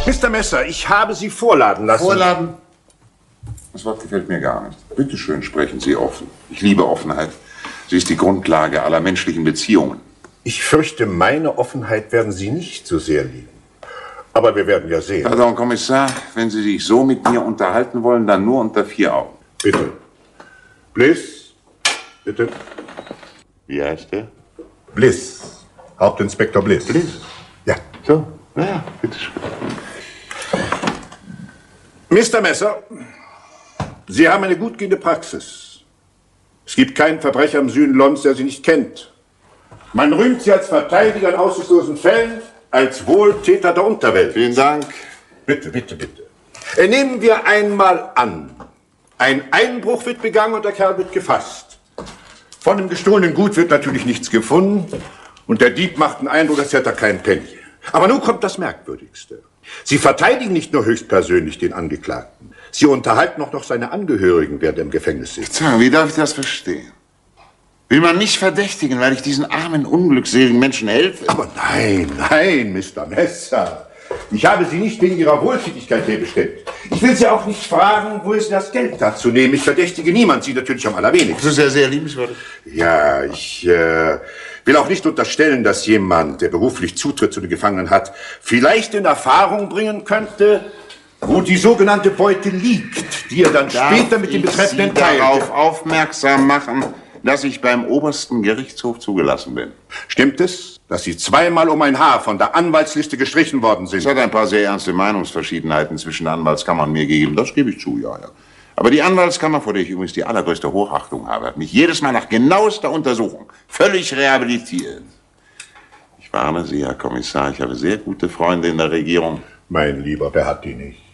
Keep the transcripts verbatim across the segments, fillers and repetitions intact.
Mister Messer, ich habe Sie vorladen lassen. Vorladen? Das Wort gefällt mir gar nicht. Bitte schön, sprechen Sie offen. Ich liebe Offenheit. Sie ist die Grundlage aller menschlichen Beziehungen. Ich fürchte, meine Offenheit werden Sie nicht so sehr lieben. Aber wir werden ja sehen. Pardon, Kommissar, wenn Sie sich so mit mir unterhalten wollen, dann nur unter vier Augen. Bitte. Bliss, bitte. Wie heißt der? Bliss. Hauptinspektor Bliss. Bliss? Ja. So, na ja, bitteschön. Mister Messer, Sie haben eine gut gehende Praxis. Es gibt keinen Verbrecher im Süden Londons, der Sie nicht kennt. Man rühmt Sie als Verteidiger in aussichtslosen Fällen, als Wohltäter der Unterwelt. Vielen Dank. Bitte, bitte, bitte. Äh, nehmen wir einmal an, ein Einbruch wird begangen und der Kerl wird gefasst. Von dem gestohlenen Gut wird natürlich nichts gefunden und der Dieb macht einen Eindruck, als hätte er keinen Penny. Aber nun kommt das Merkwürdigste. Sie verteidigen nicht nur höchstpersönlich den Angeklagten, Sie unterhalten auch noch seine Angehörigen, während er im Gefängnis sitzt. Sagen, wie darf ich das verstehen? Will man mich verdächtigen, weil ich diesen armen, unglückseligen Menschen helfe? Aber nein, nein, Mister Messer. Ich habe Sie nicht wegen Ihrer Wohltätigkeit herbestellt. Ich will Sie auch nicht fragen, wo ist das Geld dazu nehmen. Ich verdächtige niemand, Sie natürlich am allerwenigsten. Das ist ja sehr liebenswürdig. Ja, ich äh, will auch nicht unterstellen, dass jemand, der beruflich Zutritt zu den Gefangenen hat, vielleicht in Erfahrung bringen könnte, wo die sogenannte Beute liegt, die er dann Darf später mit dem Betreffenden teilt. darauf aufmerksam machen, dass ich beim obersten Gerichtshof zugelassen bin. Stimmt es, dass Sie zweimal um ein Haar von der Anwaltsliste gestrichen worden sind? Es hat ein paar sehr ernste Meinungsverschiedenheiten zwischen der Anwaltskammer und mir gegeben, das gebe ich zu, ja, ja. Aber die Anwaltskammer, vor der ich übrigens die allergrößte Hochachtung habe, hat mich jedes Mal nach genauester Untersuchung völlig rehabilitiert. Ich warne Sie, Herr Kommissar, ich habe sehr gute Freunde in der Regierung. Mein Lieber, wer hat die nicht?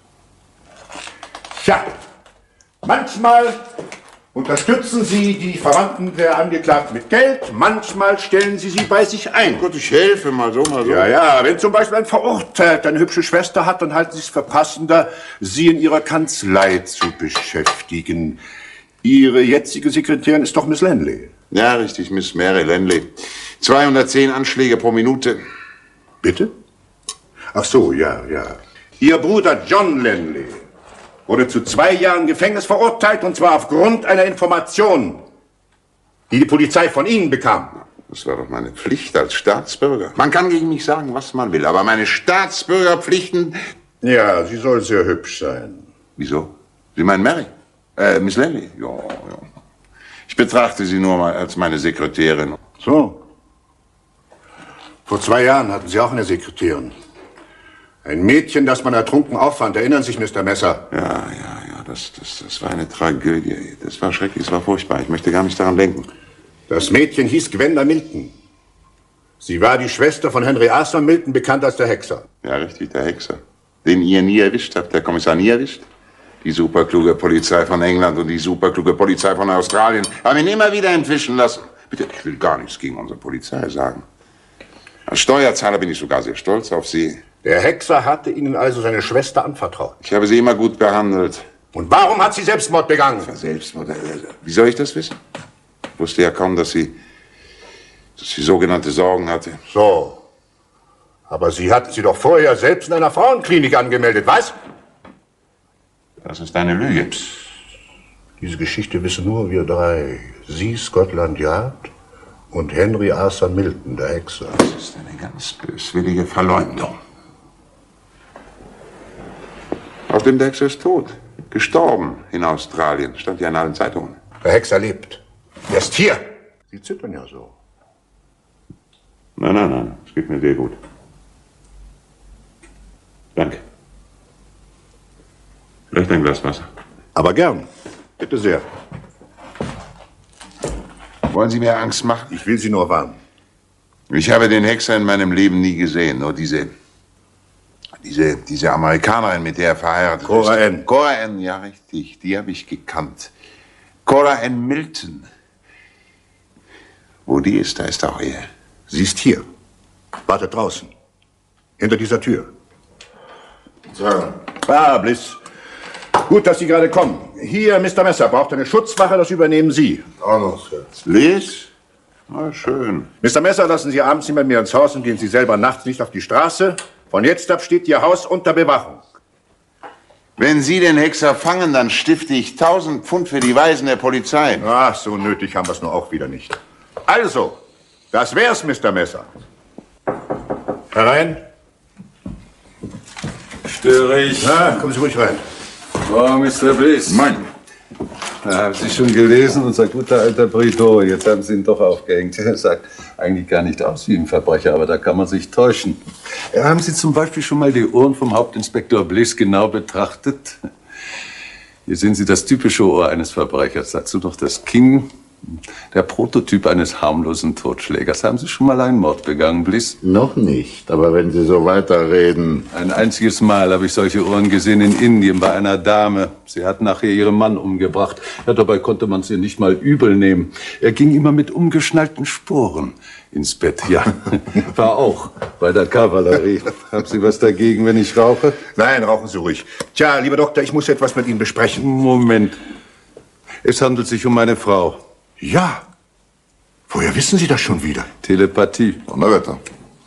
Tja, manchmal unterstützen Sie die Verwandten der Angeklagten mit Geld, manchmal stellen Sie sie bei sich ein. Oh Gott, ich helfe mal so, mal so. Ja, ja, wenn zum Beispiel ein Verurteilter eine hübsche Schwester hat, dann halten Sie es für passender, sie in Ihrer Kanzlei zu beschäftigen. Ihre jetzige Sekretärin ist doch Miss Lanley. Ja, richtig, Miss Mary Lanley. zweihundertzehn Anschläge pro Minute. Bitte? Ach so, ja, ja. Ihr Bruder John Lanley wurde zu zwei Jahren Gefängnis verurteilt, und zwar aufgrund einer Information, die die Polizei von Ihnen bekam. Das war doch meine Pflicht als Staatsbürger. Man kann gegen mich sagen, was man will, aber meine Staatsbürgerpflichten... Ja, sie soll sehr hübsch sein. Wieso? Sie meinen Mary? Äh, Miss Lanley? Ja, ja. Ich betrachte sie nur mal als meine Sekretärin. So. Vor zwei Jahren hatten Sie auch eine Sekretärin. Ein Mädchen, das man ertrunken auffand. Erinnern Sie sich, Mister Messer? Ja, ja, ja, das, das, das war eine Tragödie. Das war schrecklich, das war furchtbar. Ich möchte gar nicht daran denken. Das Mädchen hieß Gwenda Milton. Sie war die Schwester von Henry Arthur Milton, bekannt als der Hexer. Ja, richtig, der Hexer. Den ihr nie erwischt habt, der Kommissar nie erwischt. Die superkluge Polizei von England und die superkluge Polizei von Australien haben ihn immer wieder entwischen lassen. Bitte, ich will gar nichts gegen unsere Polizei sagen. Als Steuerzahler bin ich sogar sehr stolz auf sie. Der Hexer hatte Ihnen also seine Schwester anvertraut. Ich habe sie immer gut behandelt. Und warum hat sie Selbstmord begangen? Selbstmord? Wie soll ich das wissen? Ich wusste ja kaum, dass sie, dass sie sogenannte Sorgen hatte. So. Aber Sie hatten sie doch vorher selbst in einer Frauenklinik angemeldet, was? Das ist eine Lüge. Psst. Diese Geschichte wissen nur wir drei. Sie, Scotland Yard, und Henry Arthur Milton, der Hexer. Das ist eine ganz böswillige Verleumdung. Außerdem, der Hexer ist tot. Gestorben in Australien. Stand ja in allen Zeitungen. Der Hexer lebt. Er ist hier. Sie zittern ja so. Nein, nein, nein. Es geht mir sehr gut. Danke. Vielleicht ein Glas Wasser. Aber gern. Bitte sehr. Wollen Sie mir Angst machen? Ich will Sie nur warnen. Ich habe den Hexer in meinem Leben nie gesehen. Nur diese... Diese, diese Amerikanerin, mit der er verheiratet Cora ist. Ann. Cora Ann, ja, richtig. Die habe ich gekannt. Cora Ann Milton. Wo die ist, da ist auch er. Sie ist hier. Wartet draußen. Hinter dieser Tür. So. Ah, Bliss. Gut, dass Sie gerade kommen. Hier, Mister Messer, braucht eine Schutzwache, das übernehmen Sie. Ordnungsgesetz. Lies? Na, schön. Mister Messer, lassen Sie abends nicht bei mir ins Haus und gehen Sie selber nachts nicht auf die Straße. Von jetzt ab steht Ihr Haus unter Bewachung. Wenn Sie den Hexer fangen, dann stifte ich tausend Pfund für die Weisen der Polizei. Ach, so nötig haben wir es nur auch wieder nicht. Also, das wär's, Mister Messer. Herein. Störe ich? Na, kommen Sie ruhig rein. Oh, Mister Bliss. Mann. Da haben Sie schon gelesen, unser guter alter Brito. Jetzt haben Sie ihn doch aufgehängt. Er sagt eigentlich gar nicht aus wie ein Verbrecher, aber da kann man sich täuschen. Haben Sie zum Beispiel schon mal die Ohren vom Hauptinspektor Bliss genau betrachtet? Hier sehen Sie das typische Ohr eines Verbrechers. Dazu noch das Kinn. Der Prototyp eines harmlosen Totschlägers. Haben Sie schon mal einen Mord begangen, Bliss? Noch nicht, aber wenn Sie so weiterreden... Ein einziges Mal habe ich solche Ohren gesehen in Indien bei einer Dame. Sie hat nachher ihren Mann umgebracht. Ja, dabei konnte man es ihr nicht mal übel nehmen. Er ging immer mit umgeschnallten Sporen ins Bett. Ja, war auch bei der Kavallerie. Haben Sie was dagegen, wenn ich rauche? Nein, rauchen Sie ruhig. Tja, lieber Doktor, ich muss etwas mit Ihnen besprechen. Moment. Es handelt sich um meine Frau. Ja. Woher wissen Sie das schon wieder? Telepathie. Donnerwetter.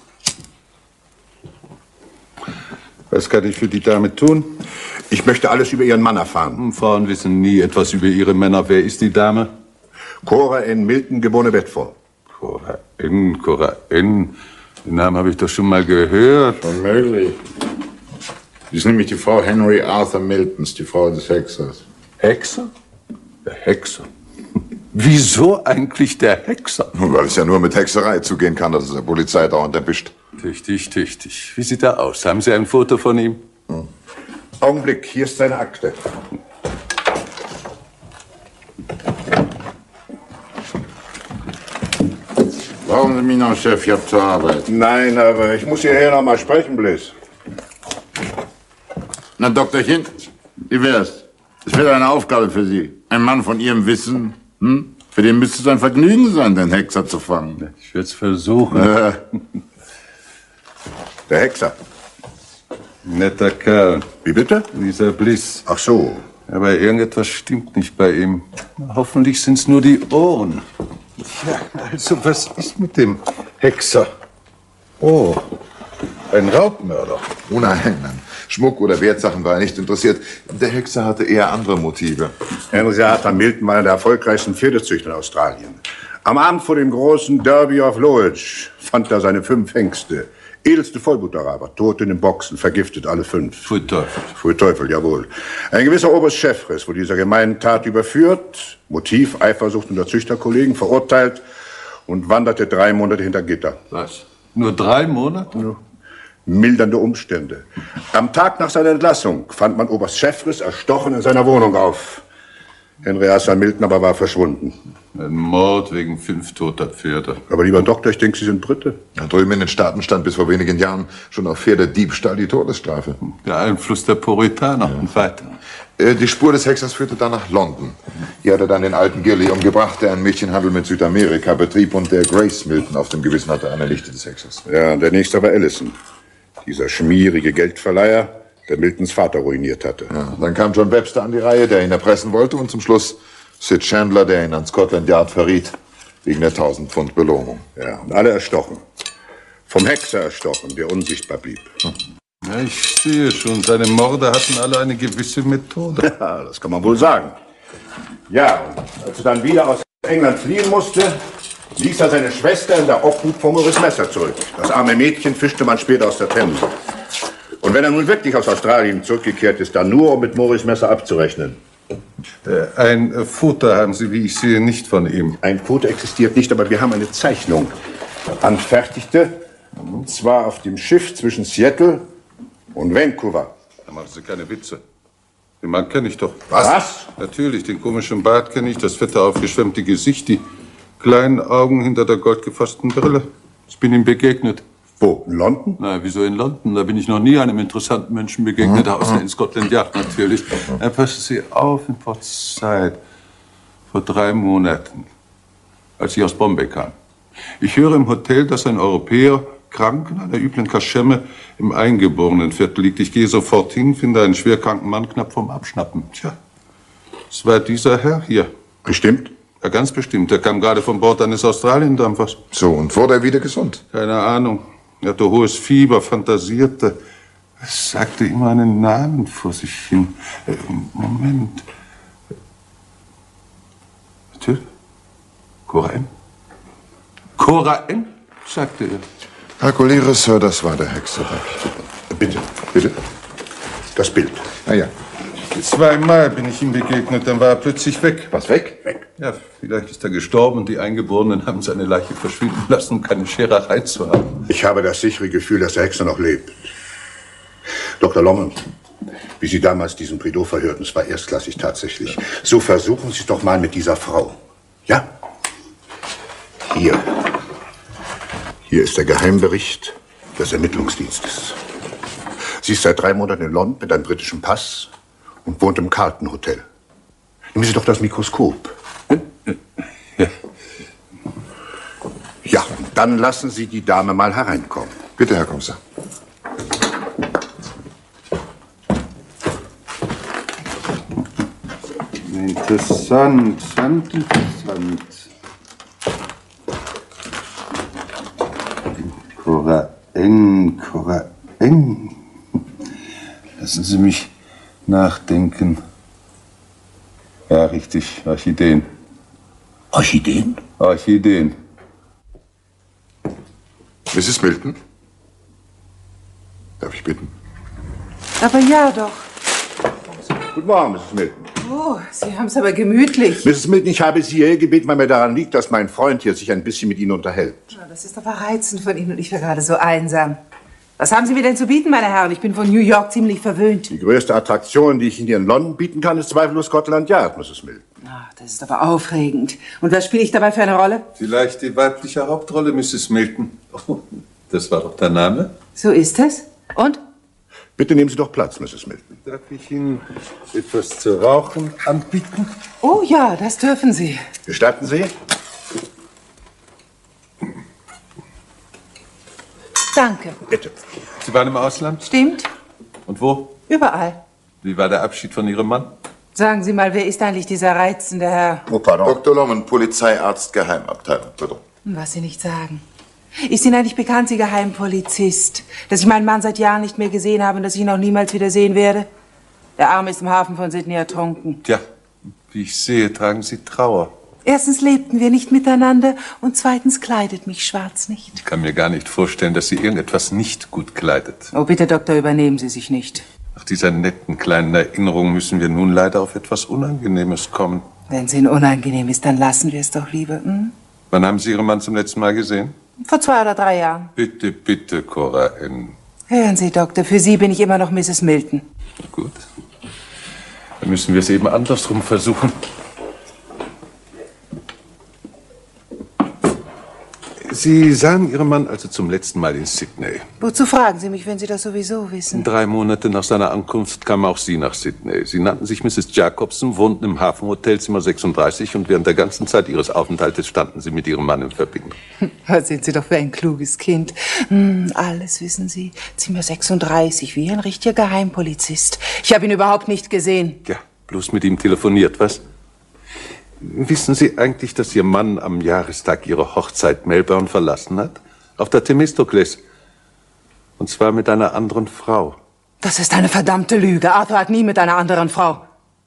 Was kann ich für die Dame tun? Ich möchte alles über Ihren Mann erfahren. Frauen wissen nie etwas über ihre Männer. Wer ist die Dame? Cora N. Milton, geborene Bedford. Cora N., Cora N. Den Namen habe ich doch schon mal gehört. Unmöglich. Sie ist nämlich die Frau Henry Arthur Miltons, die Frau des Hexers. Hexer? Der Hexer. Wieso eigentlich der Hexer? Weil es ja nur mit Hexerei zugehen kann, dass es der Polizei dauernd erwischt. Tüchtig, tüchtig. Wie sieht er aus? Haben Sie ein Foto von ihm? Hm. Augenblick, hier ist seine Akte. Brauchen Sie mich noch, Chef? Ich hab zur Arbeit. Nein, aber ich muss hierher noch mal sprechen, Bliss. Na, Doktorchen, wie wär's? Es wäre eine Aufgabe für Sie. Ein Mann von Ihrem Wissen, hm? Für den müsste es ein Vergnügen sein, den Hexer zu fangen. Ich werde es versuchen. Äh. Der Hexer. Netter Kerl. Wie bitte? Dieser Bliss. Ach so. Aber irgendetwas stimmt nicht bei ihm. Hoffentlich sind es nur die Ohren. Ja, also was ist mit dem Hexer? Oh, ein Raubmörder. Oh nein, nein. Schmuck oder Wertsachen war er nicht interessiert. Der Hexer hatte eher andere Motive. Henry Arthur Milton war einer der erfolgreichsten Pferdezüchter in Australien. Am Abend vor dem großen Derby of Loage fand er seine fünf Hengste. Edelste Vollblutaraber, tot in den Boxen, vergiftet alle fünf. Pfui Teufel. Pfui Teufel, jawohl. Ein gewisser Oberst Chefres wurde dieser gemeinen Tat überführt, Motiv, Eifersucht unter Züchterkollegen, verurteilt und wanderte drei Monate hinter Gitter. Was? Nur drei Monate? Ja. Mildernde Umstände. Am Tag nach seiner Entlassung fand man Oberst Chefres erstochen in seiner Wohnung auf. Henry Arthur Milton aber war verschwunden. Ein Mord wegen fünf toter Pferde. Aber lieber Doktor, ich denke, Sie sind Brite. Ja, drüben in den Staaten stand bis vor wenigen Jahren schon auf Pferdediebstahl die Todesstrafe. Der Einfluss der Puritaner und weiter. Äh, die Spur des Hexers führte dann nach London. Hier hat er dann den alten Gilly umgebracht, der einen Mädchenhandel mit Südamerika betrieb und der Grace Milton auf dem Gewissen hatte, eine Nichte des Hexers. Ja, und der nächste war Allison. Dieser schmierige Geldverleiher, der Miltons Vater ruiniert hatte. Ja, dann kam John Webster an die Reihe, der ihn erpressen wollte, und zum Schluss Sid Chandler, der ihn an Scotland Yard verriet, wegen der tausend Pfund Belohnung. Ja, und alle erstochen. Vom Hexer erstochen, der unsichtbar blieb. Hm. Ja, ich sehe schon, seine Morde hatten alle eine gewisse Methode. Ja, das kann man wohl sagen. Ja, und als er dann wieder aus England fliehen musste, ließ er seine Schwester in der Obhut von Maurice Messer zurück. Das arme Mädchen fischte man später aus der Themse. Und wenn er nun wirklich aus Australien zurückgekehrt ist, dann nur, um mit Maurice Messer abzurechnen. Ein Foto haben Sie, wie ich sehe, nicht von ihm. Ein Foto existiert nicht, aber wir haben eine Zeichnung anfertigte. Und zwar auf dem Schiff zwischen Seattle und Vancouver. Da machen Sie keine Witze. Den Mann kenne ich doch. Was? Was? Natürlich, den komischen Bart kenne ich, das fette, aufgeschwemmte Gesicht, die kleinen Augen hinter der goldgefassten Brille. Ich bin ihm begegnet. Wo? In London? Na, wieso in London? Da bin ich noch nie einem interessanten Menschen begegnet, außer in Scotland Yard natürlich. Ja, passen Sie auf, in Port Said, vor drei Monaten, als ich aus Bombay kam. Ich höre im Hotel, dass ein Europäer krank in einer üblen Kaschemme im Eingeborenenviertel liegt. Ich gehe sofort hin, finde einen schwerkranken Mann knapp vorm Abschnappen. Tja, es war dieser Herr hier. Bestimmt? Ja, ganz bestimmt. Er kam gerade von Bord eines Australiendampfers. So, und wurde er wieder gesund? Keine Ahnung. Er hatte hohes Fieber, fantasierte. Er sagte immer einen Namen vor sich hin. Äh, Moment. Natürlich. Cora M. Cora M, sagte er. Herr Collier, Sir, das war der Hexerei. Bitte, bitte. Das Bild. Ah ja. Zweimal bin ich ihm begegnet, dann war er plötzlich weg. Was, weg? Weg. Ja, vielleicht ist er gestorben und die Eingeborenen haben seine Leiche verschwinden lassen, um keine Schererei zu haben. Ich habe das sichere Gefühl, dass der Hexer noch lebt. Doktor Lommen, wie Sie damals diesen Prideaux verhörten, es war erstklassig tatsächlich. So versuchen Sie es doch mal mit dieser Frau. Ja? Hier. Hier ist der Geheimbericht des Ermittlungsdienstes. Sie ist seit drei Monaten in London mit einem britischen Pass und wohnt im Carlton Hotel. Nehmen Sie doch das Mikroskop. Ja. Ja, dann lassen Sie die Dame mal hereinkommen. Bitte, Herr Kommissar. Interessant, interessant, interessant. Cora N, Cora N. Lassen Sie mich nachdenken. Ja, richtig, Orchideen. Orchideen? Orchideen. Misses Milton? Darf ich bitten? Aber ja doch. Guten Morgen, Misses Milton. Oh, Sie haben es aber gemütlich. Misses Milton, ich habe Sie hier gebeten, weil mir daran liegt, dass mein Freund hier sich ein bisschen mit Ihnen unterhält. Ja, das ist aber reizend von Ihnen und ich war gerade so einsam. Was haben Sie mir denn zu bieten, meine Herren? Ich bin von New York ziemlich verwöhnt. Die größte Attraktion, die ich Ihnen hier in London bieten kann, ist zweifellos Scotland Yard, Misses Milton. Ach, das ist aber aufregend. Und was spiele ich dabei für eine Rolle? Vielleicht die weibliche Hauptrolle, Misses Milton. Oh, das war doch der Name. So ist es. Und? Bitte nehmen Sie doch Platz, Misses Milton. Darf ich Ihnen etwas zu rauchen anbieten? Oh ja, das dürfen Sie. Gestatten Sie? Danke. Bitte. Sie waren im Ausland? Stimmt. Und wo? Überall. Wie war der Abschied von Ihrem Mann? Sagen Sie mal, wer ist eigentlich dieser reizende Herr? Oh, pardon. Doktor Lommen, Polizeiarzt, Geheimabteilung. Bitte. Was Sie nicht sagen. Ist Ihnen eigentlich bekannt, Sie Geheimpolizist, dass ich meinen Mann seit Jahren nicht mehr gesehen habe und dass ich ihn auch niemals wieder sehen werde? Der Arme ist im Hafen von Sydney ertrunken. Tja, wie ich sehe, tragen Sie Trauer. Erstens lebten wir nicht miteinander und zweitens kleidet mich Schwarz nicht. Ich kann mir gar nicht vorstellen, dass Sie irgendetwas nicht gut kleidet. Oh, bitte, Doktor, übernehmen Sie sich nicht. Nach dieser netten kleinen Erinnerung müssen wir nun leider auf etwas Unangenehmes kommen. Wenn es Ihnen unangenehm ist, dann lassen wir es doch lieber. Hm? Wann haben Sie Ihren Mann zum letzten Mal gesehen? Vor zwei oder drei Jahren. Bitte, bitte, Cora N. Hören Sie, Doktor, für Sie bin ich immer noch Misses Milton. Gut. Dann müssen wir es eben andersrum versuchen. Sie sahen Ihren Mann also zum letzten Mal in Sydney. Wozu fragen Sie mich, wenn Sie das sowieso wissen? Drei Monate nach seiner Ankunft kam auch Sie nach Sydney. Sie nannten sich Misses Jacobson, wohnten im Hafenhotelzimmer sechsunddreißig und während der ganzen Zeit Ihres Aufenthaltes standen Sie mit Ihrem Mann in Verbindung. Was sind Sie doch für ein kluges Kind. Hm, alles wissen Sie. Zimmer sechsunddreißig, wie ein richtiger Geheimpolizist. Ich habe ihn überhaupt nicht gesehen. Ja, bloß mit ihm telefoniert, was? Wissen Sie eigentlich, dass Ihr Mann am Jahrestag Ihrer Hochzeit Melbourne verlassen hat? Auf der Themistokles. Und zwar mit einer anderen Frau. Das ist eine verdammte Lüge. Arthur hat nie mit einer anderen Frau.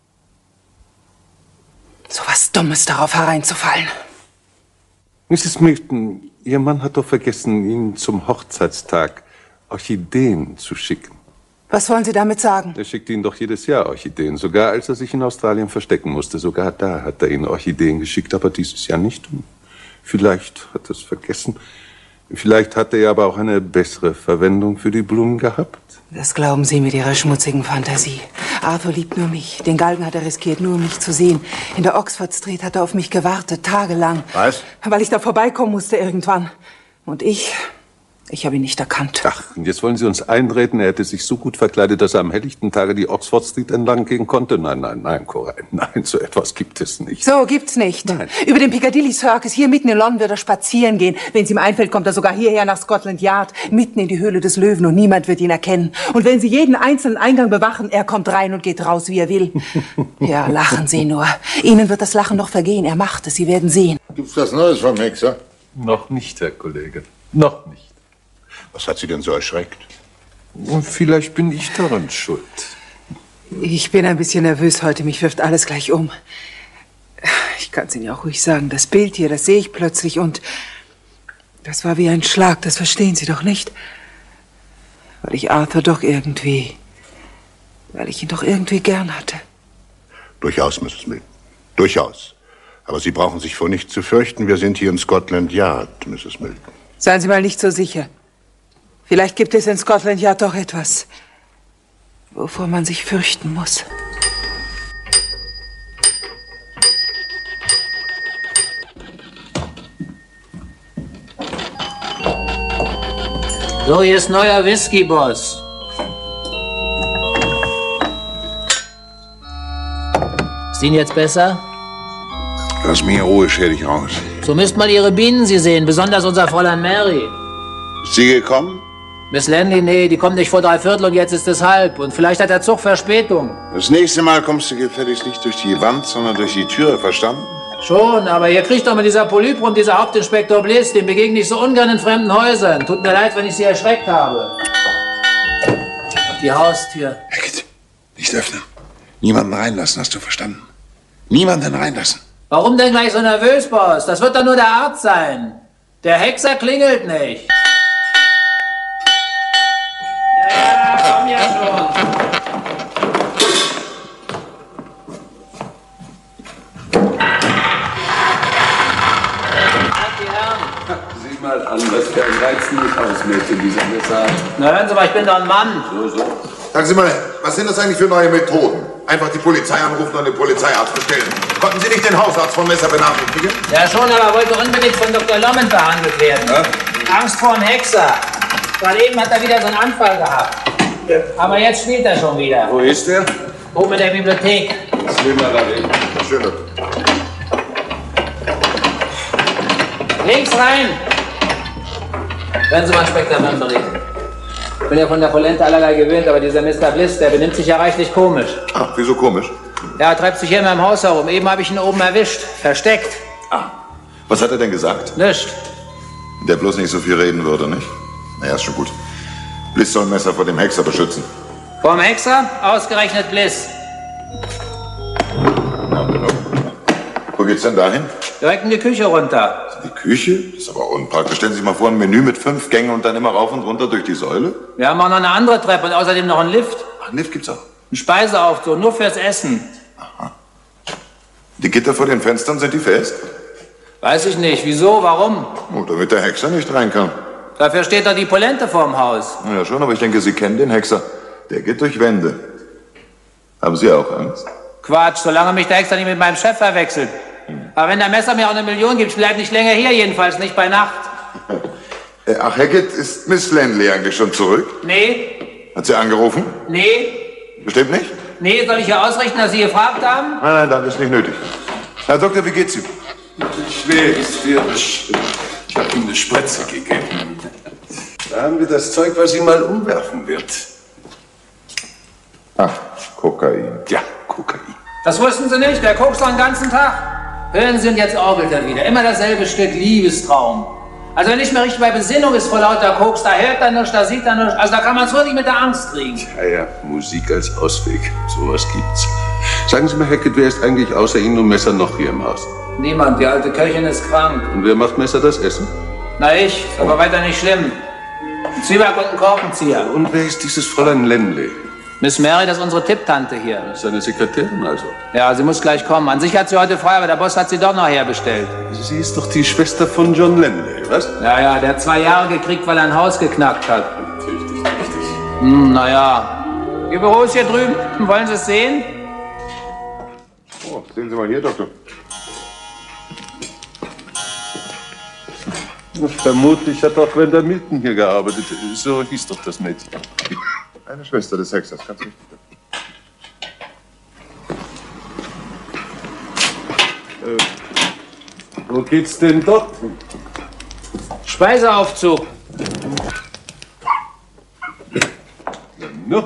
So was Dummes darauf hereinzufallen. Misses Milton, Ihr Mann hat doch vergessen, Ihnen zum Hochzeitstag Orchideen zu schicken. Was wollen Sie damit sagen? Er schickt Ihnen doch jedes Jahr Orchideen, sogar als er sich in Australien verstecken musste. Sogar da hat er Ihnen Orchideen geschickt, aber dieses Jahr nicht. Vielleicht hat er es vergessen. Vielleicht hat er aber auch eine bessere Verwendung für die Blumen gehabt. Das glauben Sie mit Ihrer schmutzigen Fantasie. Arthur liebt nur mich. Den Galgen hat er riskiert, nur um mich zu sehen. In der Oxford Street hat er auf mich gewartet, tagelang. Was? Weil ich da vorbeikommen musste irgendwann. Und ich... Ich habe ihn nicht erkannt. Ach, und jetzt wollen Sie uns einreden, er hätte sich so gut verkleidet, dass er am helllichten Tage die Oxford Street entlang gehen konnte? Nein, nein, nein, Cora, nein, so etwas gibt es nicht. So gibt's nicht. Nein. Über den Piccadilly Circus, hier mitten in London, wird er spazieren gehen. Wenn es ihm einfällt, kommt er sogar hierher nach Scotland Yard, mitten in die Höhle des Löwen und niemand wird ihn erkennen. Und wenn Sie jeden einzelnen Eingang bewachen, er kommt rein und geht raus, wie er will. Ja, lachen Sie nur. Ihnen wird das Lachen noch vergehen. Er macht es, Sie werden sehen. Gibt's was Neues vom Hexer? Noch nicht, Herr Kollege, noch nicht. Was hat Sie denn so erschreckt? Und vielleicht bin ich daran schuld. Ich bin ein bisschen nervös heute. Mich wirft alles gleich um. Ich kann es Ihnen ja auch ruhig sagen. Das Bild hier, das sehe ich plötzlich und das war wie ein Schlag. Das verstehen Sie doch nicht? Weil ich Arthur doch irgendwie... Weil ich ihn doch irgendwie gern hatte. Durchaus, Misses Milton. Durchaus. Aber Sie brauchen sich vor nichts zu fürchten. Wir sind hier in Scotland Yard, Misses Milton. Seien Sie mal nicht so sicher. Vielleicht gibt es in Scotland Yard doch etwas, wovor man sich fürchten muss. So, hier ist neuer Whisky, Boss. Ist Ihnen jetzt besser? Lass mich in Ruhe, stell dich raus. So müsst mal Ihre Bienen Sie sehen, besonders unser Fräulein Mary. Ist sie gekommen? Miss Landy, nee, die kommt nicht vor drei Viertel und jetzt ist es halb. Und vielleicht hat der Zug Verspätung. Das nächste Mal kommst du gefälligst nicht durch die Wand, sondern durch die Tür, verstanden? Schon, aber ihr kriegt doch mit dieser Polyp rum, dieser Hauptinspektor Bliss, dem begegne ich so ungern in fremden Häusern. Tut mir leid, wenn ich Sie erschreckt habe. Die Haustür. Hackett, nicht öffnen. Niemanden reinlassen, hast du verstanden? Niemanden reinlassen. Warum denn gleich so nervös, Boss? Das wird doch nur der Arzt sein. Der Hexer klingelt nicht. Ja, komm ja schon. Sieh mal an, was für ein reizendes Hausmädchen dieser Messer hat. Na hören Sie mal, ich bin doch ein Mann. So, so. Sagen Sie mal, was sind das eigentlich für neue Methoden? Einfach die Polizei anrufen und den Polizeiarzt bestellen. Konnten Sie nicht den Hausarzt von Messer benachrichtigen? Ja schon, aber wollte unbedingt von Doktor Lommen behandelt werden. Ja? Angst vor dem Hexer. Gerade eben hat er wieder so einen Anfall gehabt. Aber jetzt spielt er schon wieder. Wo ist er? Oben in der Bibliothek. Das will man da reden. Schön. Links rein. Hören Sie mal, Inspektor Memberich. Ich bin ja von der Polente allerlei gewöhnt, aber dieser Mister Bliss, der benimmt sich ja reichlich komisch. Ach, wieso komisch? Ja, er treibt sich hier in meinem Haus herum. Eben habe ich ihn oben erwischt. Versteckt. Ah, was hat er denn gesagt? Nischt. Der bloß nicht so viel reden würde, nicht? Naja, ist schon gut. Bliss soll Messer vor dem Hexer beschützen. Vom Hexer? Ausgerechnet Bliss. Wo geht's denn dahin? Direkt in die Küche runter. Die Küche? Das ist aber unpraktisch. Stellen Sie sich mal vor, ein Menü mit fünf Gängen und dann immer rauf und runter durch die Säule. Wir haben auch noch eine andere Treppe und außerdem noch einen Lift. Ach, einen Lift gibt's auch. Ein Speiseaufzug, nur fürs Essen. Aha. Die Gitter vor den Fenstern, sind die fest? Weiß ich nicht. Wieso? Warum? Oh, damit der Hexer nicht rein kann. Dafür steht doch die Polente vorm Haus. Na ja, schon, aber ich denke, Sie kennen den Hexer. Der geht durch Wände. Haben Sie auch Angst? Quatsch, solange mich der Hexer nicht mit meinem Chef verwechselt. Aber wenn der Messer mir auch eine Million gibt, ich bleib nicht länger hier, jedenfalls nicht bei Nacht. Äh, Ach, Hackett, ist Miss Landley eigentlich schon zurück? Nee, Hat sie angerufen? nee, Bestimmt nicht? nee, soll ich hier ausrichten, dass Sie gefragt haben? Nein, nein, das ist nicht nötig. Herr Doktor, wie geht's Ihnen? Schwer ist wäre schön. Ich habe ihm eine Spritze gegeben. Da haben wir das Zeug, was ihn mal umwerfen wird. Ach, Kokain. Ja, Kokain. Das wussten Sie nicht, der kokst doch den ganzen Tag. Hören Sie, und jetzt orgelt er wieder. Immer dasselbe Stück, Liebestraum. Also wenn nicht mehr richtig bei Besinnung ist vor lauter Koks, da hört er nichts, da sieht er nichts. Also da kann man es wirklich mit der Angst kriegen. Ja, ja, Musik als Ausweg. Sowas gibt's. Sagen Sie mal, Hackett, wer ist eigentlich außer Ihnen und Messer noch hier im Haus? Niemand, die alte Köchin ist krank. Und wer macht Messer das Essen? Na ich, ist aber weiter nicht schlimm. Ein Zwieback und ein Korkenzieher. Und wer ist dieses Fräulein Landley? Miss Mary, das ist unsere Tipptante hier. Seine Sekretärin also. Ja, sie muss gleich kommen. An sich hat sie heute frei, aber der Boss hat sie doch noch herbestellt. Sie ist doch die Schwester von John Landley, was? Ja, ja, der hat zwei Jahre gekriegt, weil er ein Haus geknackt hat. Richtig, richtig. Hm, naja. Ihr Büro ist hier drüben. Wollen Sie es sehen? Oh, sehen Sie mal hier, Doktor. Vermutlich hat auch Gwenda Milton hier gearbeitet. So hieß doch das Mädchen. Eine Schwester des Hexers, ganz richtig. Äh, wo geht's denn dort? Speiseaufzug. No.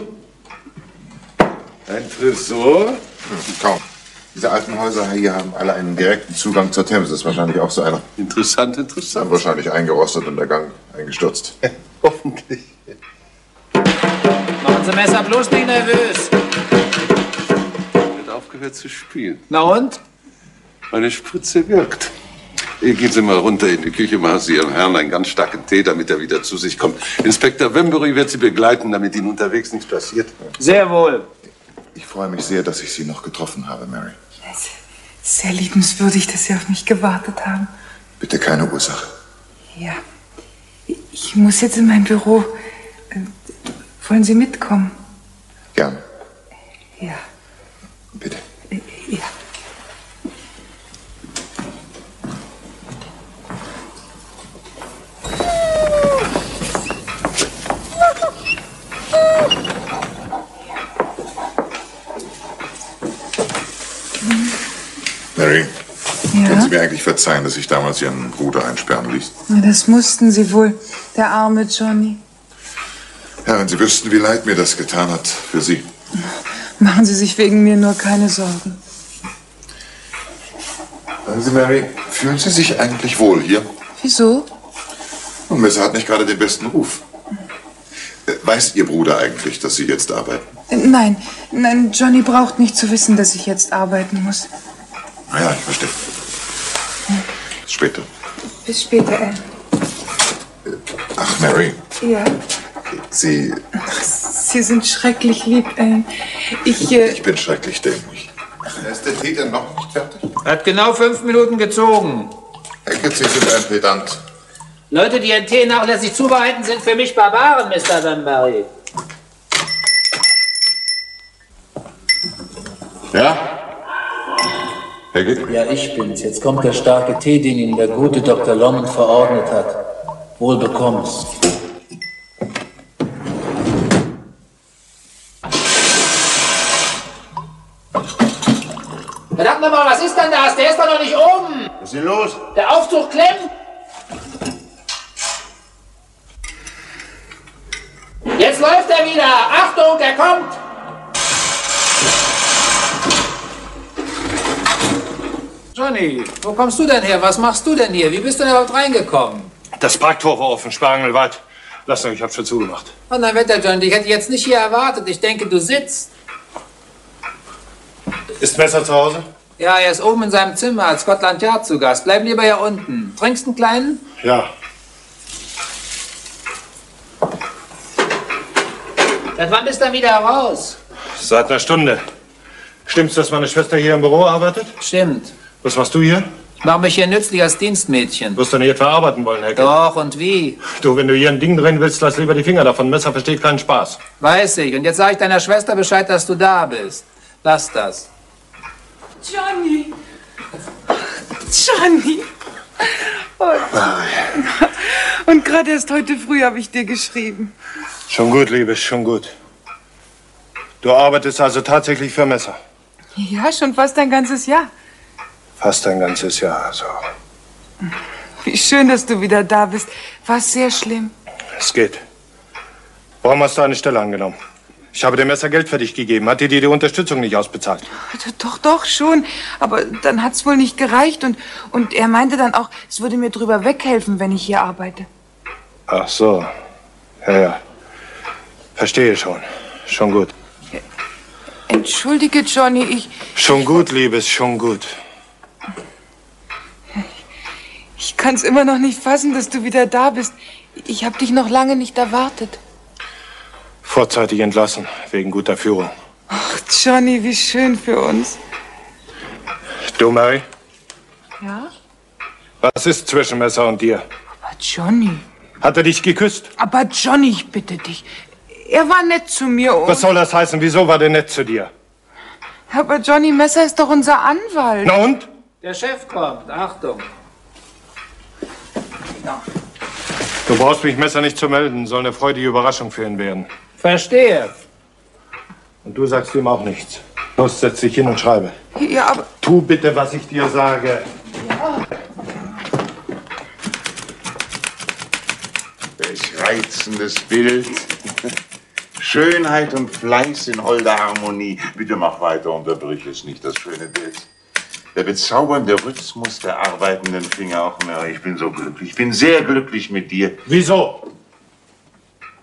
Ein Tresor? Hm, kaum. Diese alten Häuser hier haben alle einen direkten Zugang zur Themse. Das ist wahrscheinlich auch so einer. Interessant, Dann interessant. wahrscheinlich eingerostet und der Gang eingestürzt. Offenbar. Endlich. Machen Sie Messer bloß nicht nervös. Wird aufgehört zu spielen. Na und? Meine Spritze wirkt. Hier gehen Sie mal runter in die Küche, machen Sie Ihrem Herrn einen ganz starken Tee, damit er wieder zu sich kommt. Inspektor Wembury wird Sie begleiten, damit Ihnen unterwegs nichts passiert. Sehr wohl. Ich freue mich sehr, dass ich Sie noch getroffen habe, Mary. Sehr liebenswürdig, dass Sie auf mich gewartet haben. Bitte keine Ursache. Ja. Ich muss jetzt in mein Büro. Äh, wollen Sie mitkommen? Gern. Ja. Bitte. Äh, ja. Mary, Ja? können Sie mir eigentlich verzeihen, dass ich damals Ihren Bruder einsperren ließ? Ja, das mussten Sie wohl, der arme Johnny. Ja, wenn Sie wüssten, wie leid mir das getan hat für Sie. Machen Sie sich wegen mir nur keine Sorgen. Sagen Sie, Mary, fühlen Sie sich eigentlich wohl hier? Wieso? Und Messer hat nicht gerade den besten Ruf. Äh, Weiß Ihr Bruder eigentlich, dass Sie jetzt arbeiten? Äh, Nein, nein, Johnny braucht nicht zu wissen, dass ich jetzt arbeiten muss. Ah ja, ich verstehe. Bis später. Bis später, Anne. Ach, Mary, Ja? Sie... Sie sind schrecklich lieb, Anne. Ich, äh, Ich bin schrecklich dämlich. Ist der Tee denn noch nicht fertig? Hat genau fünf Minuten gezogen. Herr Kitz, Sie sind ein Pedant. Leute, die ihren Tee nachlässig zubereiten, sind für mich Barbaren, Mister Wembury. Ja? Herr Gitt? Ja, ich bin's. Jetzt kommt der starke Tee, den Ihnen der gute Doktor Lomond verordnet hat. Wohl bekommst. Verdammt nochmal, was ist denn das? Der ist doch noch nicht oben! Was ist denn los? Der Aufzug klemmt! Jetzt läuft er wieder! Achtung, er kommt! Johnny, wo kommst du denn her? Was machst du denn hier? Wie bist du denn überhaupt reingekommen? Das Parktor war offen, Spargelwald. Lass mich, ich hab's schon zugemacht. Oh nein, Wetter, Johnny, ich hätte jetzt nicht hier erwartet. Ich denke, du sitzt. Ist Messer zu Hause? Ja, er ist oben in seinem Zimmer als Scotland Yard zu Gast. Bleib lieber hier unten. Trinkst einen kleinen? Ja. Seit wann bist du wieder raus? Seit einer Stunde. Stimmt's, dass meine Schwester hier im Büro arbeitet? Stimmt. Was machst du hier? Ich mache mich hier nützlich als Dienstmädchen. Wirst du nicht etwa arbeiten wollen, Hecke? Doch, und wie? Du, wenn du hier ein Ding drehen willst, lass lieber die Finger davon. Messer versteht keinen Spaß. Weiß ich. Und jetzt sage ich deiner Schwester Bescheid, dass du da bist. Lass das. Johnny! Johnny! Und, und gerade erst heute früh habe ich dir geschrieben. Schon gut, Liebes, schon gut. Du arbeitest also tatsächlich für Messer? Ja, schon fast ein ganzes Jahr. Fast ein ganzes Jahr, so. Wie schön, dass du wieder da bist. War sehr schlimm. Es geht. Warum hast du eine Stelle angenommen? Ich habe dem Messer Geld für dich gegeben. Hat dir die, die Unterstützung nicht ausbezahlt? Doch, doch, schon. Aber dann hat's wohl nicht gereicht. Und, und er meinte dann auch, es würde mir drüber weghelfen, wenn ich hier arbeite. Ach so. Ja, ja. Verstehe schon. Schon gut. Entschuldige, Johnny, ich... Schon gut, Liebes, schon gut. Ich kann's immer noch nicht fassen, dass du wieder da bist. Ich habe dich noch lange nicht erwartet. Vorzeitig entlassen, wegen guter Führung. Ach, Johnny, wie schön für uns. Du, Mary, Ja? was ist zwischen Messer und dir? Aber Johnny... Hat er dich geküsst? Aber Johnny, ich bitte dich. Er war nett zu mir und... Was soll das heißen? Wieso war der nett zu dir? Aber Johnny Messer ist doch unser Anwalt. Na und? Der Chef kommt. Achtung. Du brauchst mich Messer nicht zu melden. Soll eine freudige Überraschung für ihn werden. Verstehe. Und du sagst ihm auch nichts. Los, setz dich hin und schreibe. Ja, aber... Tu bitte, was ich dir sage. Welch reizendes Bild. Schönheit und Fleiß in holder Harmonie. Bitte mach weiter, unterbrich es nicht, das schöne Bild. Der bezaubernde Rhythmus der arbeitenden Finger. Auch Mary, ich bin so glücklich. Ich bin sehr glücklich mit dir. Wieso?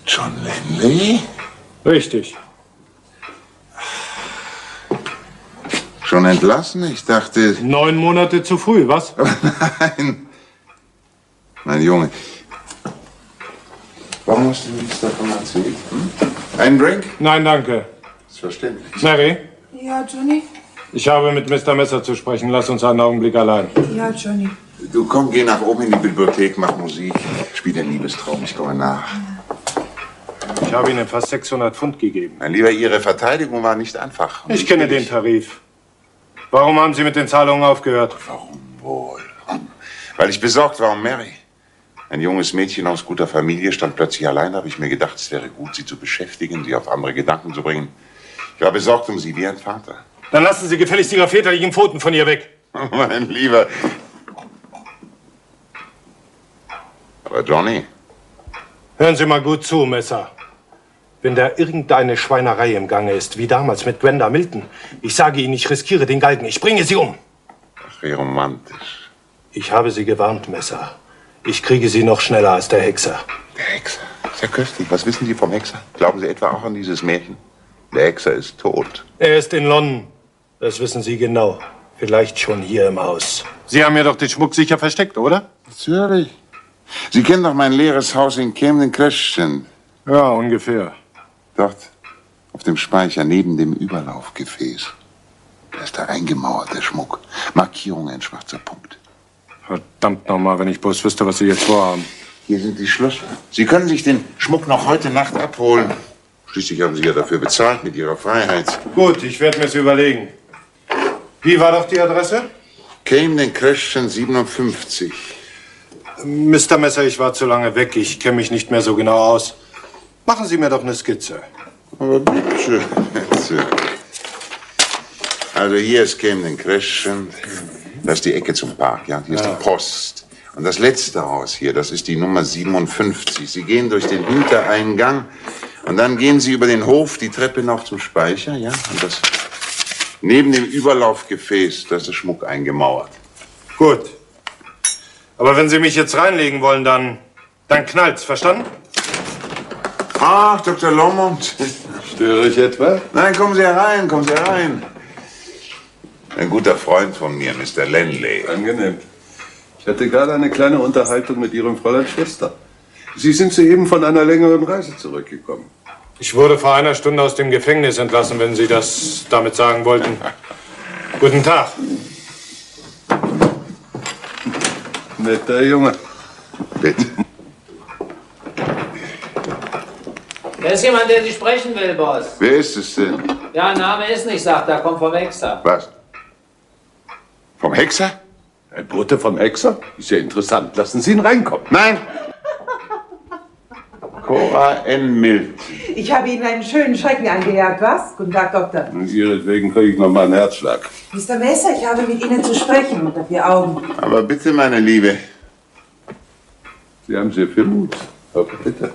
John Langley? Richtig. Schon entlassen? Ich dachte... Neun Monate zu früh, was? Nein. Mein Junge. Warum hast du mir nichts davon erzählt? Hm? Einen Drink? Nein, danke. Das ist verständlich. Mary, Ja, Johnny? ich habe mit Mister Messer zu sprechen. Lass uns einen Augenblick allein. Ja, Johnny. Du komm, geh nach oben in die Bibliothek, mach Musik, spiel den Liebestraum, ich komme nach. Ich habe Ihnen fast sechshundert Pfund gegeben. Mein Lieber, Ihre Verteidigung war nicht einfach. Ich kenne den Tarif. Warum haben Sie mit den Zahlungen aufgehört? Warum wohl? Weil ich besorgt war um Mary. Ein junges Mädchen aus guter Familie stand plötzlich allein. Da habe ich mir gedacht, es wäre gut, sie zu beschäftigen, sie auf andere Gedanken zu bringen. Ich war besorgt um sie wie ein Vater. Dann lassen Sie gefälligst Ihre väterlichen Pfoten von ihr weg. Mein Lieber. Aber Johnny. Hören Sie mal gut zu, Messer. Wenn da irgendeine Schweinerei im Gange ist, wie damals mit Gwenda Milton, ich sage Ihnen, ich riskiere den Galgen, ich bringe Sie um. Ach, wie romantisch. Ich habe Sie gewarnt, Messer. Ich kriege Sie noch schneller als der Hexer. Der Hexer? Sehr köstlich. Was wissen Sie vom Hexer? Glauben Sie etwa auch an dieses Märchen? Der Hexer ist tot. Er ist in London. Das wissen Sie genau. Vielleicht schon hier im Haus. Sie haben ja doch den Schmuck sicher versteckt, oder? Natürlich. Sie kennen doch mein leeres Haus in Camden Crescent. Ja, ungefähr. Dort, auf dem Speicher, neben dem Überlaufgefäß. Da ist da eingemauert, der Schmuck. Markierung, ein schwarzer Punkt. Verdammt nochmal, wenn ich bloß wüsste, was Sie jetzt vorhaben. Hier sind die Schlüssel. Sie können sich den Schmuck noch heute Nacht abholen. Schließlich haben Sie ja dafür bezahlt mit Ihrer Freiheit. Gut, ich werde mir's überlegen. Wie war doch die Adresse? Camden Crescent siebenundfünfzig. Mister Messer, ich war zu lange weg. Ich kenne mich nicht mehr so genau aus. Machen Sie mir doch eine Skizze. Aber bitte, bitte. Also hier ist Camden Crescent. Das ist die Ecke zum Park, ja. Hier ist Ja. die Post. Und das letzte Haus hier, das ist die Nummer siebenundfünfzig. Sie gehen durch den Hintereingang und dann gehen Sie über den Hof, die Treppe noch zum Speicher, ja. Und das neben dem Überlaufgefäß, da ist der Schmuck eingemauert. Gut. Aber wenn Sie mich jetzt reinlegen wollen, dann, dann knallt's, verstanden? Ach, Doktor Lomond. Störe ich etwa? Nein, kommen Sie herein, kommen Sie herein. Ein guter Freund von mir, Mister Langley. Angenehm. Ich hatte gerade eine kleine Unterhaltung mit Ihrem Fräulein Schwester. Sie sind soeben von einer längeren Reise zurückgekommen. Ich wurde vor einer Stunde aus dem Gefängnis entlassen, wenn Sie das damit sagen wollten. Guten Tag. Netter Junge. Bitte. Da ist jemand, der Sie sprechen will, Boss. Wer ist es denn? Ja, Name ist nicht, sagt er, kommt vom Hexer. Was? Vom Hexer? Ein Bote vom Hexer? Ist ja interessant. Lassen Sie ihn reinkommen. Nein! Cora N. Milton. Ich habe Ihnen einen schönen Schrecken eingejagt, was? Guten Tag, Doktor. Und Ihretwegen kriege ich noch mal einen Herzschlag. Mister Messer, ich habe mit Ihnen zu sprechen unter vier Augen. Aber bitte, meine Liebe. Sie haben sehr viel Mut. Aber bitte.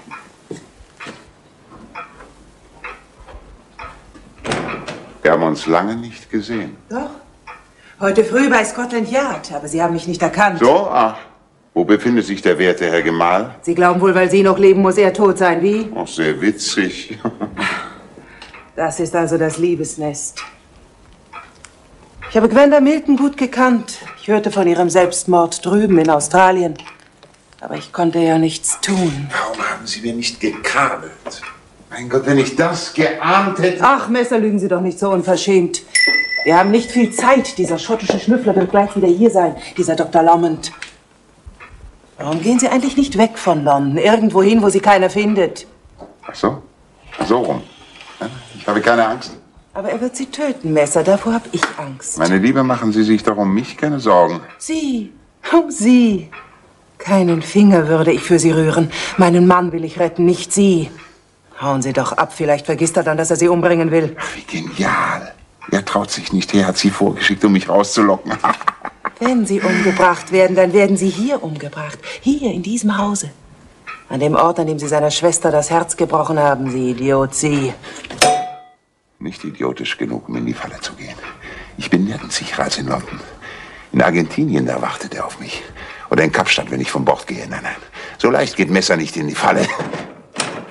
Wir haben uns lange nicht gesehen. Doch. Heute früh bei Scotland Yard, aber Sie haben mich nicht erkannt. So? Ach. Wo befindet sich der werte Herr Gemahl? Sie glauben wohl, weil Sie noch leben, muss er tot sein, wie? Ach, sehr witzig. Das ist also das Liebesnest. Ich habe Gwenda Milton gut gekannt. Ich hörte von ihrem Selbstmord drüben in Australien. Aber ich konnte ja nichts tun. Warum haben Sie mir nicht gekabelt? Mein Gott, wenn ich das geahnt hätte... Ach, Messer, lügen Sie doch nicht so unverschämt. Wir haben nicht viel Zeit. Dieser schottische Schnüffler wird gleich wieder hier sein, dieser Doktor Lomond. Warum gehen Sie eigentlich nicht weg von London? Irgendwo hin, wo Sie keiner findet. Ach so? So rum. Ich habe keine Angst. Aber er wird Sie töten, Messer. Davor habe ich Angst. Meine Liebe, machen Sie sich doch um mich keine Sorgen. Sie, um Sie. Keinen Finger würde ich für Sie rühren. Meinen Mann will ich retten, nicht Sie. Hauen Sie doch ab. Vielleicht vergisst er dann, dass er Sie umbringen will. Ach, wie genial. Er traut sich nicht. Er hat Sie vorgeschickt, um mich rauszulocken. Wenn Sie umgebracht werden, dann werden Sie hier umgebracht. Hier, in diesem Hause. An dem Ort, an dem Sie seiner Schwester das Herz gebrochen haben, Sie Idiot, Sie. Nicht idiotisch genug, um in die Falle zu gehen. Ich bin nirgends sicherer als in London. In Argentinien, da wartet er auf mich. Oder in Kapstadt, wenn ich von Bord gehe. Nein, nein. So leicht geht Messer nicht in die Falle.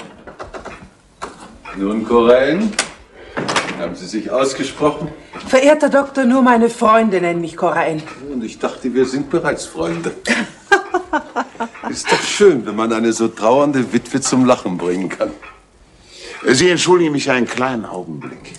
Nun, Coraine, haben Sie sich ausgesprochen? Verehrter Doktor, nur meine Freunde nennen mich Coraine. Und ich dachte, wir sind bereits Freunde. Ist doch schön, wenn man eine so trauernde Witwe zum Lachen bringen kann. Sie entschuldigen mich einen kleinen Augenblick.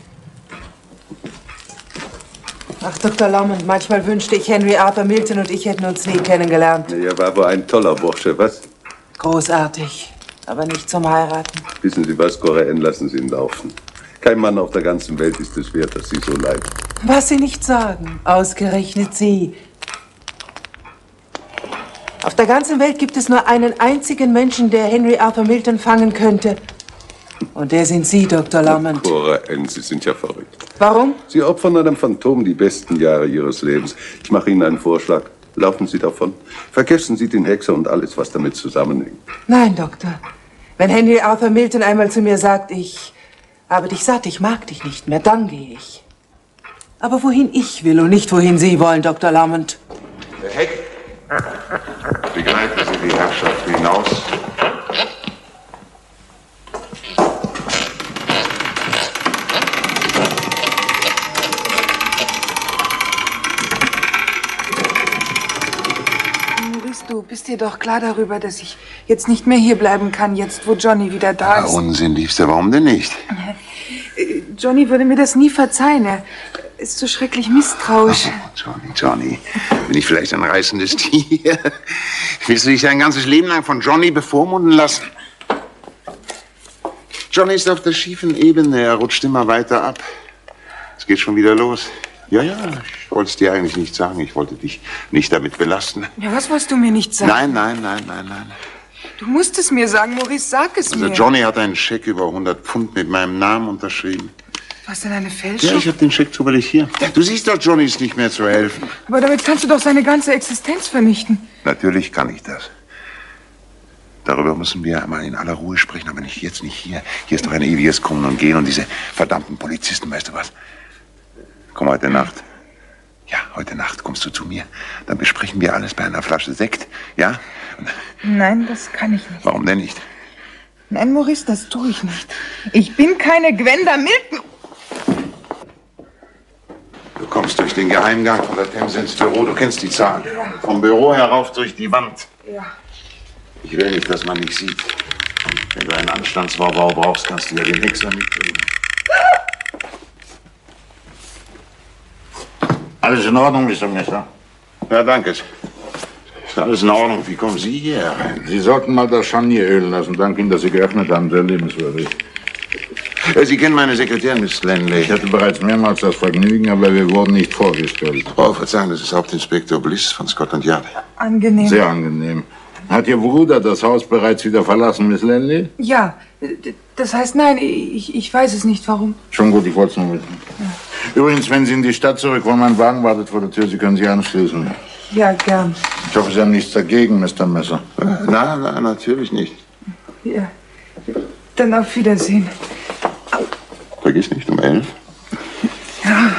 Ach, Doktor Lamont, manchmal wünschte ich, Henry Arthur Milton und ich hätten uns nie kennengelernt. Er war wohl ein toller Bursche, was? Großartig, aber nicht zum Heiraten. Wissen Sie was, Coraine, lassen Sie ihn laufen. Kein Mann auf der ganzen Welt ist es wert, dass Sie so leiden. Was Sie nicht sagen, ausgerechnet Sie. Auf der ganzen Welt gibt es nur einen einzigen Menschen, der Henry Arthur Milton fangen könnte. Und der sind Sie, Doktor Lamont. Coraine, Sie sind ja verrückt. Warum? Sie opfern einem Phantom die besten Jahre Ihres Lebens. Ich mache Ihnen einen Vorschlag. Laufen Sie davon. Vergessen Sie den Hexer und alles, was damit zusammenhängt. Nein, Doktor. Wenn Henry Arthur Milton einmal zu mir sagt, ich habe dich satt, ich mag dich nicht mehr, dann gehe ich. Aber wohin ich will und nicht wohin Sie wollen, Doktor Lamont. Herr Heck, begleiten Sie die Herrschaft hinaus. Du bist dir doch klar darüber, dass ich jetzt nicht mehr hier bleiben kann, jetzt wo Johnny wieder da Ja, ist. Unsinn, Liebster, warum denn nicht? Johnny würde mir das nie verzeihen. Er ist so schrecklich misstrauisch. Oh, Johnny, Johnny, bin ich vielleicht ein reißendes Tier? Willst du dich dein ganzes Leben lang von Johnny bevormunden lassen? Johnny ist auf der schiefen Ebene, er rutscht immer weiter ab. Es geht schon wieder los. Ja, ja, ich wollte es dir eigentlich nicht sagen. Ich wollte dich nicht damit belasten. Ja, was wolltest du mir nicht sagen? Nein, nein, nein, nein, nein. Du musst es mir sagen, Maurice, sag es Also mir. Johnny hat einen Scheck über hundert Pfund mit meinem Namen unterschrieben. Was denn, eine Fälschung? Ja, ich habe den Scheck zufällig hier. Du siehst doch, Johnny ist nicht mehr zu helfen. Aber damit kannst du doch seine ganze Existenz vernichten. Natürlich kann ich das. Darüber müssen wir einmal in aller Ruhe sprechen, aber nicht jetzt, nicht hier. Hier ist doch ein ewiges Kommen und Gehen und diese verdammten Polizisten, weißt du was? Komm heute Nacht. Ja, heute Nacht kommst du zu mir. Dann besprechen wir alles bei einer Flasche Sekt, ja? Und Nein, das kann ich nicht. warum denn nicht? Nein, Maurice, das tue ich nicht. Ich bin keine Gwenda Milton. Du kommst durch den Geheimgang von der Themse ins Büro. Du kennst die Zahlen. Vom Büro herauf durch die Wand. Ja. Ich will nicht, dass man mich sieht. Wenn du einen Anstandsbau brauchst, kannst du ja den Hexer mitbringen. Alles in Ordnung, Mister Messer? Ja, danke. Ist alles in Ordnung. Wie kommen Sie hier rein? Sie sollten mal das Scharnier ölen lassen. Danke Ihnen, dass Sie geöffnet haben. Sehr liebenswürdig. Ja, Sie kennen meine Sekretärin, Miss Lanley. Ich hatte bereits mehrmals das Vergnügen, aber wir wurden nicht vorgestellt. Oh, Verzeihung, das ist Hauptinspektor Bliss von Scotland Yard. Angenehm. Sehr angenehm. Hat Ihr Bruder das Haus bereits wieder verlassen, Miss Lanley? Ja, d- das heißt, nein, ich, ich weiß es nicht, warum. Schon gut, ich wollte es nur wissen. Ja. Übrigens, wenn Sie in die Stadt zurück wollen, mein Wagen wartet vor der Tür, Sie können sich anschließen. Ja, gern. Ich hoffe, Sie haben nichts dagegen, Mister Messer. Nein, nein, natürlich nicht. Ja. Dann auf Wiedersehen. Vergiss nicht, um elf. Ja.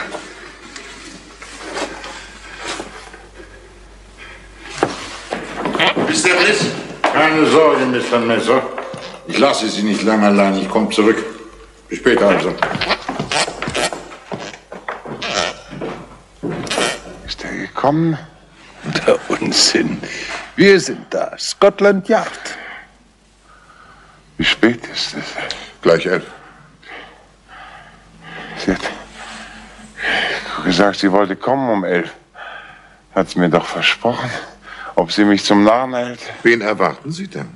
Mister Bliss? Keine Sorge, Mister Messer. Ich lasse Sie nicht lange allein. Ich komme zurück. Bis später also. Ist er gekommen? Der Unsinn. Wir sind da. Scotland Yard. Wie spät ist es? Gleich elf. Sie hat gesagt, sie wollte kommen um elf. Hat's mir doch versprochen. Ob sie mich zum Narren hält? Wen erwarten Sie denn?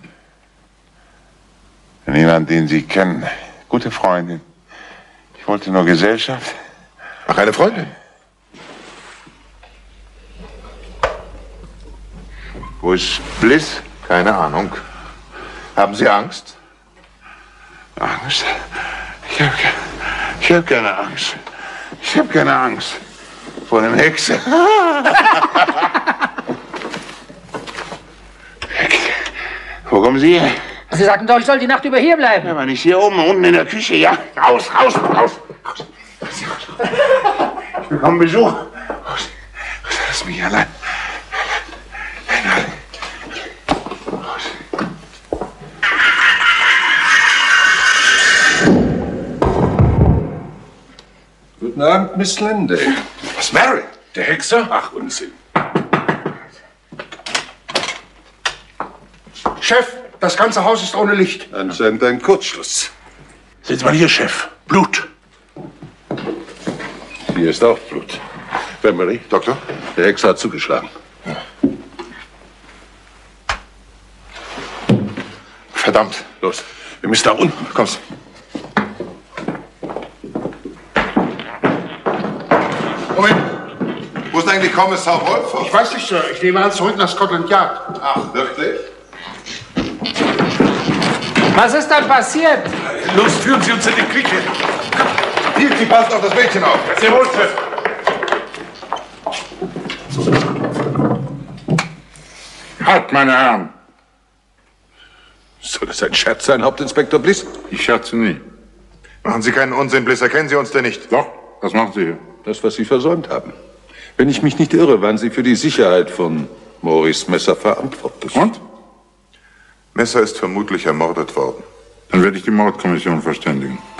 Niemand, den Sie kennen. Gute Freundin. Ich wollte nur Gesellschaft. Ach, eine Freundin? Wo ist Bliss? Keine Ahnung. Haben Sie Angst? Angst? Ich habe ich hab keine Angst. Ich habe keine Angst vor dem Hexer. Wo kommen Sie her? Sie sagten doch, ich soll die Nacht über hier bleiben. Ja, aber nicht hier oben, unten in der Küche, ja? Raus, raus, raus, raus. Ich bekomme Besuch. Raus. Lass mich allein. Guten Abend, Miss Landay. Was, Mary? Der Hexer? Ach, Unsinn. Chef, das ganze Haus ist ohne Licht. Anscheinend ein Kurzschluss. Sitz mal hier, Chef. Blut. Hier ist auch Blut. Beverly, Doktor? der Hexer hat zugeschlagen. Verdammt. Los, wir müssen da unten. Kommst. Moment. Wo ist eigentlich Kommissar Wolf? Ich weiß nicht, Sir. Ich nehme an, zurück nach Scotland Yard. Ach, wirklich? Was ist da passiert? Los, führen Sie uns in die Küche. Hier, Sie passt auf das Mädchen auf. Sehr wohl, Chef. Halt, meine Herren. Soll das ein Scherz sein, Hauptinspektor Bliss? Ich scherze nie. Machen Sie keinen Unsinn, Bliss. Erkennen Sie uns denn nicht? Doch, was machen Sie hier? Das, was Sie versäumt haben. Wenn ich mich nicht irre, waren Sie für die Sicherheit von Maurice Messer verantwortlich. Und? Messer ist vermutlich ermordet worden. Dann werde ich die Mordkommission verständigen.